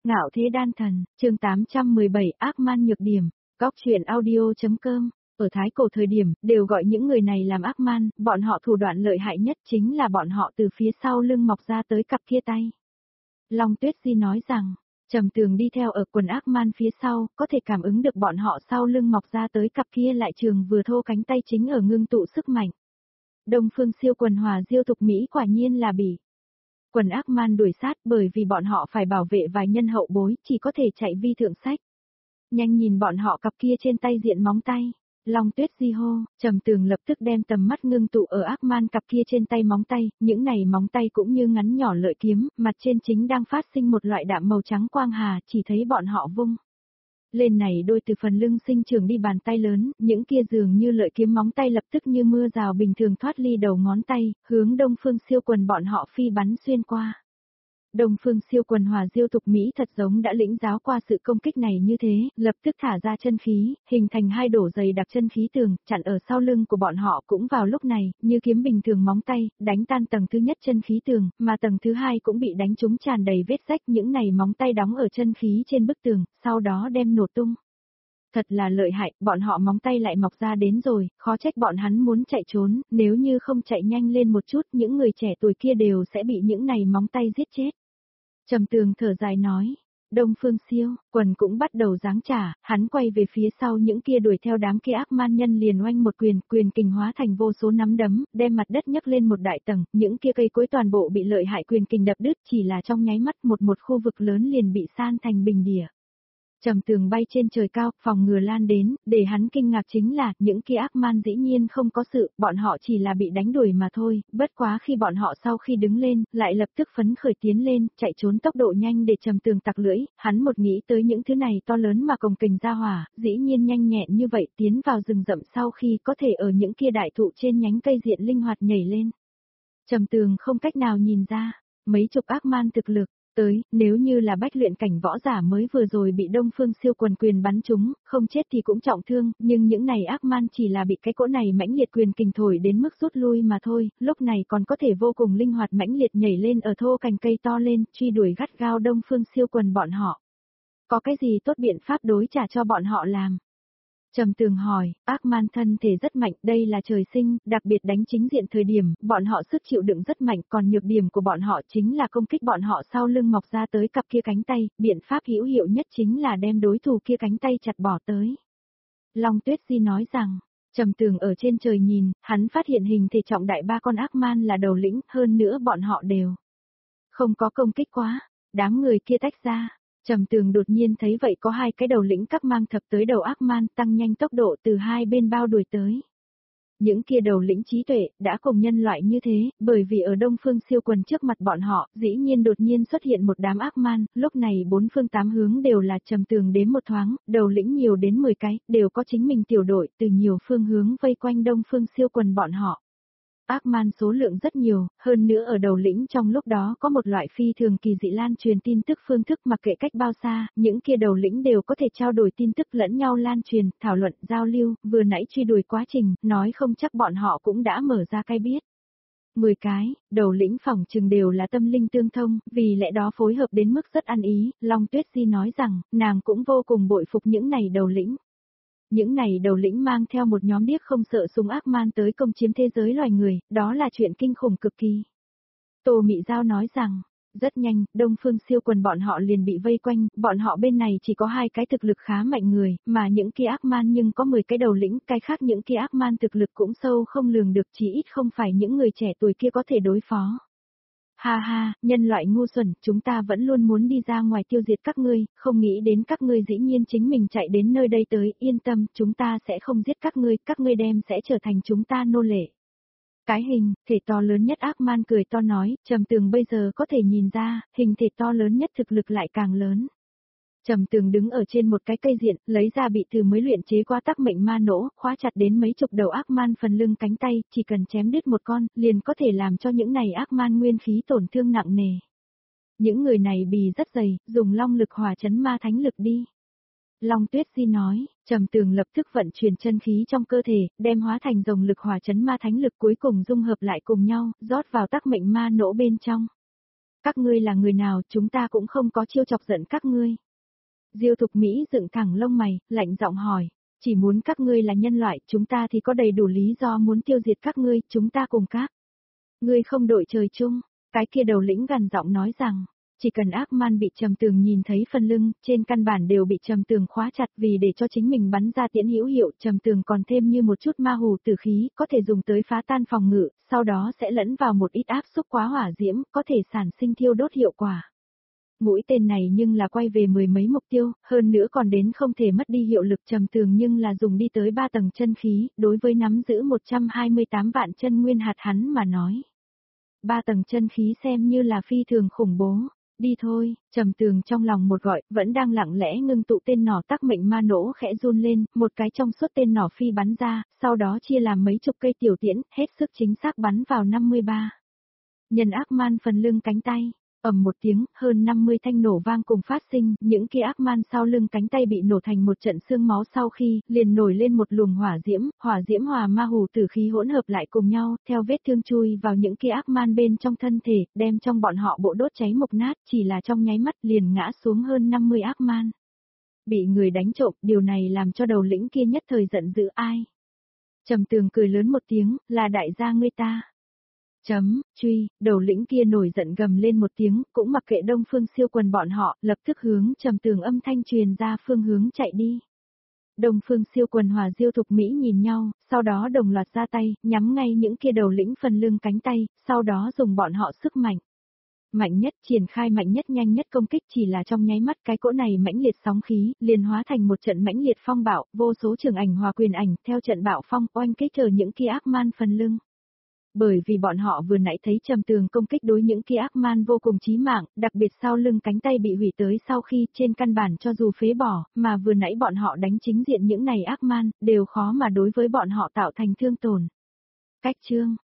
Ngạo thế đan thần, chương 817 ác man nhược điểm, góc truyện audio.com. Ở Thái Cổ thời điểm, đều gọi những người này làm ác man, bọn họ thủ đoạn lợi hại nhất chính là bọn họ từ phía sau lưng mọc ra tới cặp kia tay. Long Tuyết Di nói rằng, Trầm Tường đi theo ở quần ác man phía sau, có thể cảm ứng được bọn họ sau lưng mọc ra tới cặp kia lại trường vừa thô cánh tay chính ở ngưng tụ sức mạnh. Đông Phương Siêu quần hòa diêu thục Mỹ quả nhiên là bỉ. Quần ác man đuổi sát bởi vì bọn họ phải bảo vệ vài nhân hậu bối, chỉ có thể chạy vi thượng sách. Nhanh nhìn bọn họ cặp kia trên tay diện móng tay. Long Tuyết Di hô, Trầm Tường lập tức đem tầm mắt ngưng tụ ở ác man cặp kia trên tay móng tay, những này móng tay cũng như ngắn nhỏ lợi kiếm, mặt trên chính đang phát sinh một loại đạm màu trắng quang hà, chỉ thấy bọn họ vung lên này đôi từ phần lưng sinh trưởng đi bàn tay lớn, những kia dường như lợi kiếm móng tay lập tức như mưa rào bình thường thoát ly đầu ngón tay, hướng Đông Phương Siêu quần bọn họ phi bắn xuyên qua. Đông Phương Siêu quần hòa diêu thục Mỹ thật giống đã lĩnh giáo qua sự công kích này như thế, lập tức thả ra chân khí, hình thành hai đổ dày đặc chân khí tường, chặn ở sau lưng của bọn họ cũng vào lúc này, như kiếm bình thường móng tay, đánh tan tầng thứ nhất chân khí tường, mà tầng thứ hai cũng bị đánh trúng tràn đầy vết rách, những này móng tay đóng ở chân khí trên bức tường, sau đó đem nổ tung. Thật là lợi hại, bọn họ móng tay lại mọc ra đến rồi, khó trách bọn hắn muốn chạy trốn, nếu như không chạy nhanh lên một chút, những người trẻ tuổi kia đều sẽ bị những này móng tay giết chết. Trầm Tường thở dài nói, Đông Phương Siêu, quần cũng bắt đầu giáng trả, hắn quay về phía sau những kia đuổi theo đám kia ác man nhân liền oanh một quyền kình hóa thành vô số nắm đấm, đem mặt đất nhấc lên một đại tầng, những kia cây cối toàn bộ bị lợi hại quyền kình đập đứt, chỉ là trong nháy mắt một khu vực lớn liền bị san thành bình địa. Trầm Tường bay trên trời cao, phòng ngừa lan đến, để hắn kinh ngạc chính là, những kia ác man dĩ nhiên không có sự, bọn họ chỉ là bị đánh đuổi mà thôi, bất quá khi bọn họ sau khi đứng lên, lại lập tức phấn khởi tiến lên, chạy trốn tốc độ nhanh để Trầm Tường tặc lưỡi, hắn một nghĩ tới những thứ này to lớn mà cồng kềnh ra hỏa, dĩ nhiên nhanh nhẹn như vậy tiến vào rừng rậm sau khi có thể ở những kia đại thụ trên nhánh cây diện linh hoạt nhảy lên. Trầm Tường không cách nào nhìn ra, mấy chục ác man thực lực. Tới, nếu như là bách luyện cảnh võ giả mới vừa rồi bị Đông Phương Siêu quần quyền bắn trúng, không chết thì cũng trọng thương, nhưng những này ác man chỉ là bị cái cỗ này mãnh liệt quyền kình thổi đến mức rút lui mà thôi, lúc này còn có thể vô cùng linh hoạt mãnh liệt nhảy lên ở thô cành cây to lên, truy đuổi gắt gao Đông Phương Siêu quần bọn họ. Có cái gì tốt biện pháp đối trả cho bọn họ làm? Trầm Tường hỏi, ác man thân thể rất mạnh, đây là trời sinh, đặc biệt đánh chính diện thời điểm, bọn họ sức chịu đựng rất mạnh, còn nhược điểm của bọn họ chính là công kích bọn họ sau lưng mọc ra tới cặp kia cánh tay, biện pháp hữu hiệu nhất chính là đem đối thủ kia cánh tay chặt bỏ tới. Long Tuyết Di nói rằng, Trầm Tường ở trên trời nhìn, hắn phát hiện hình thể trọng đại ba con ác man là đầu lĩnh, hơn nữa bọn họ đều không có công kích quá, đám người kia tách ra. Trầm Tường đột nhiên thấy vậy có hai cái đầu lĩnh các mang thập tới đầu ác man tăng nhanh tốc độ từ hai bên bao đuổi tới. Những kia đầu lĩnh trí tuệ đã cùng nhân loại như thế, bởi vì ở Đông Phương Siêu quần trước mặt bọn họ, dĩ nhiên đột nhiên xuất hiện một đám ác man, lúc này bốn phương tám hướng đều là Trầm Tường đếm một thoáng, đầu lĩnh nhiều đến 10 cái, đều có chính mình tiểu đội từ nhiều phương hướng vây quanh Đông Phương Siêu quần bọn họ. Ác man số lượng rất nhiều, hơn nữa ở đầu lĩnh trong lúc đó có một loại phi thường kỳ dị lan truyền tin tức phương thức mặc kệ cách bao xa, những kia đầu lĩnh đều có thể trao đổi tin tức lẫn nhau lan truyền, thảo luận, giao lưu, vừa nãy truy đuổi quá trình, nói không chắc bọn họ cũng đã mở ra cái biết. 10 cái, đầu lĩnh phỏng chừng đều là tâm linh tương thông, vì lẽ đó phối hợp đến mức rất ăn ý, Long Tuyết Di nói rằng, nàng cũng vô cùng bội phục những này đầu lĩnh. Những này đầu lĩnh mang theo một nhóm điếc không sợ súng ác man tới công chiếm thế giới loài người, đó là chuyện kinh khủng cực kỳ. Tô Mị Giao nói rằng, rất nhanh, Đông Phương Siêu quần bọn họ liền bị vây quanh, bọn họ bên này chỉ có hai cái thực lực khá mạnh người, mà những kia ác man nhưng có 10 cái đầu lĩnh, cái khác những kia ác man thực lực cũng sâu không lường được, chỉ ít không phải những người trẻ tuổi kia có thể đối phó. Ha ha, nhân loại ngu xuẩn, chúng ta vẫn luôn muốn đi ra ngoài tiêu diệt các ngươi, không nghĩ đến các ngươi dĩ nhiên chính mình chạy đến nơi đây tới, yên tâm, chúng ta sẽ không giết các ngươi đem sẽ trở thành chúng ta nô lệ. Cái hình thể to lớn nhất ác man cười to nói, Trầm Tường bây giờ có thể nhìn ra, hình thể to lớn nhất thực lực lại càng lớn. Trầm Tường đứng ở trên một cái cây diện, lấy ra bị từ mới luyện chế qua tắc mệnh ma nỗ, khóa chặt đến mấy chục đầu ác man phần lưng cánh tay, chỉ cần chém đứt một con, liền có thể làm cho những này ác man nguyên khí tổn thương nặng nề. Những người này bì rất dày, dùng long lực hòa chấn ma thánh lực đi. Long Tuyết Di nói, Trầm Tường lập tức vận chuyển chân khí trong cơ thể, đem hóa thành dòng lực hòa chấn ma thánh lực cuối cùng dung hợp lại cùng nhau, rót vào tắc mệnh ma nỗ bên trong. Các ngươi là người nào, chúng ta cũng không có chiêu chọc giận các ngươi. Diêu Thục Mỹ dựng thẳng lông mày, lạnh giọng hỏi, chỉ muốn các ngươi là nhân loại, chúng ta thì có đầy đủ lý do muốn tiêu diệt các ngươi, chúng ta cùng các. Ngươi không đội trời chung, cái kia đầu lĩnh gằn giọng nói rằng, chỉ cần ác man bị Trầm Tường nhìn thấy phần lưng, trên căn bản đều bị Trầm Tường khóa chặt vì để cho chính mình bắn ra tiễn hữu hiệu, Trầm Tường còn thêm như một chút ma hù tử khí, có thể dùng tới phá tan phòng ngự, sau đó sẽ lẫn vào một ít áp xúc quá hỏa diễm, có thể sản sinh thiêu đốt hiệu quả. Mũi tên này nhưng là quay về mười mấy mục tiêu, hơn nữa còn đến không thể mất đi hiệu lực. Trầm Tường nhưng là dùng đi tới 3 tầng chân khí, đối với nắm giữ 128 vạn chân nguyên hạt hắn mà nói. 3 tầng chân khí xem như là phi thường khủng bố. Đi thôi, Trầm Tường trong lòng một gọi, vẫn đang lặng lẽ ngưng tụ tên nỏ tác mệnh ma nỗ khẽ run lên, một cái trong suốt tên nỏ phi bắn ra, sau đó chia làm mấy chục cây tiểu tiễn, hết sức chính xác bắn vào 53. Nhân ác man phần lưng cánh tay. Ầm một tiếng, hơn 50 thanh nổ vang cùng phát sinh, những kia ác man sau lưng cánh tay bị nổ thành một trận xương máu sau khi, liền nổi lên một luồng hỏa diễm hòa ma hù tử khí hỗn hợp lại cùng nhau, theo vết thương chui vào những kia ác man bên trong thân thể, đem trong bọn họ bộ đốt cháy mục nát, chỉ là trong nháy mắt liền ngã xuống hơn 50 ác man. Bị người đánh trộm, điều này làm cho đầu lĩnh kia nhất thời giận dữ ai. Trầm Tường cười lớn một tiếng, là đại gia ngươi ta. Truy, đầu lĩnh kia nổi giận gầm lên một tiếng, cũng mặc kệ Đông Phương Siêu Quần bọn họ, lập tức hướng Trầm Tường âm thanh truyền ra phương hướng chạy đi. Đông Phương Siêu Quần hòa Diêu Thục Mỹ nhìn nhau, sau đó đồng loạt ra tay, nhắm ngay những kia đầu lĩnh phần lưng cánh tay, sau đó dùng bọn họ sức mạnh. Mạnh nhất triển khai mạnh nhất nhanh nhất công kích chỉ là trong nháy mắt cái cỗ này mãnh liệt sóng khí, liền hóa thành một trận mãnh liệt phong bạo, vô số trường ảnh hòa quyền ảnh, theo trận bạo phong oanh kích chờ những kia ác man phần lưng. Bởi vì bọn họ vừa nãy thấy Trầm Tường công kích đối những kia ác man vô cùng chí mạng, đặc biệt sau lưng cánh tay bị hủy tới sau khi trên căn bản cho dù phế bỏ, mà vừa nãy bọn họ đánh chính diện những này ác man, đều khó mà đối với bọn họ tạo thành thương tổn. Cách chương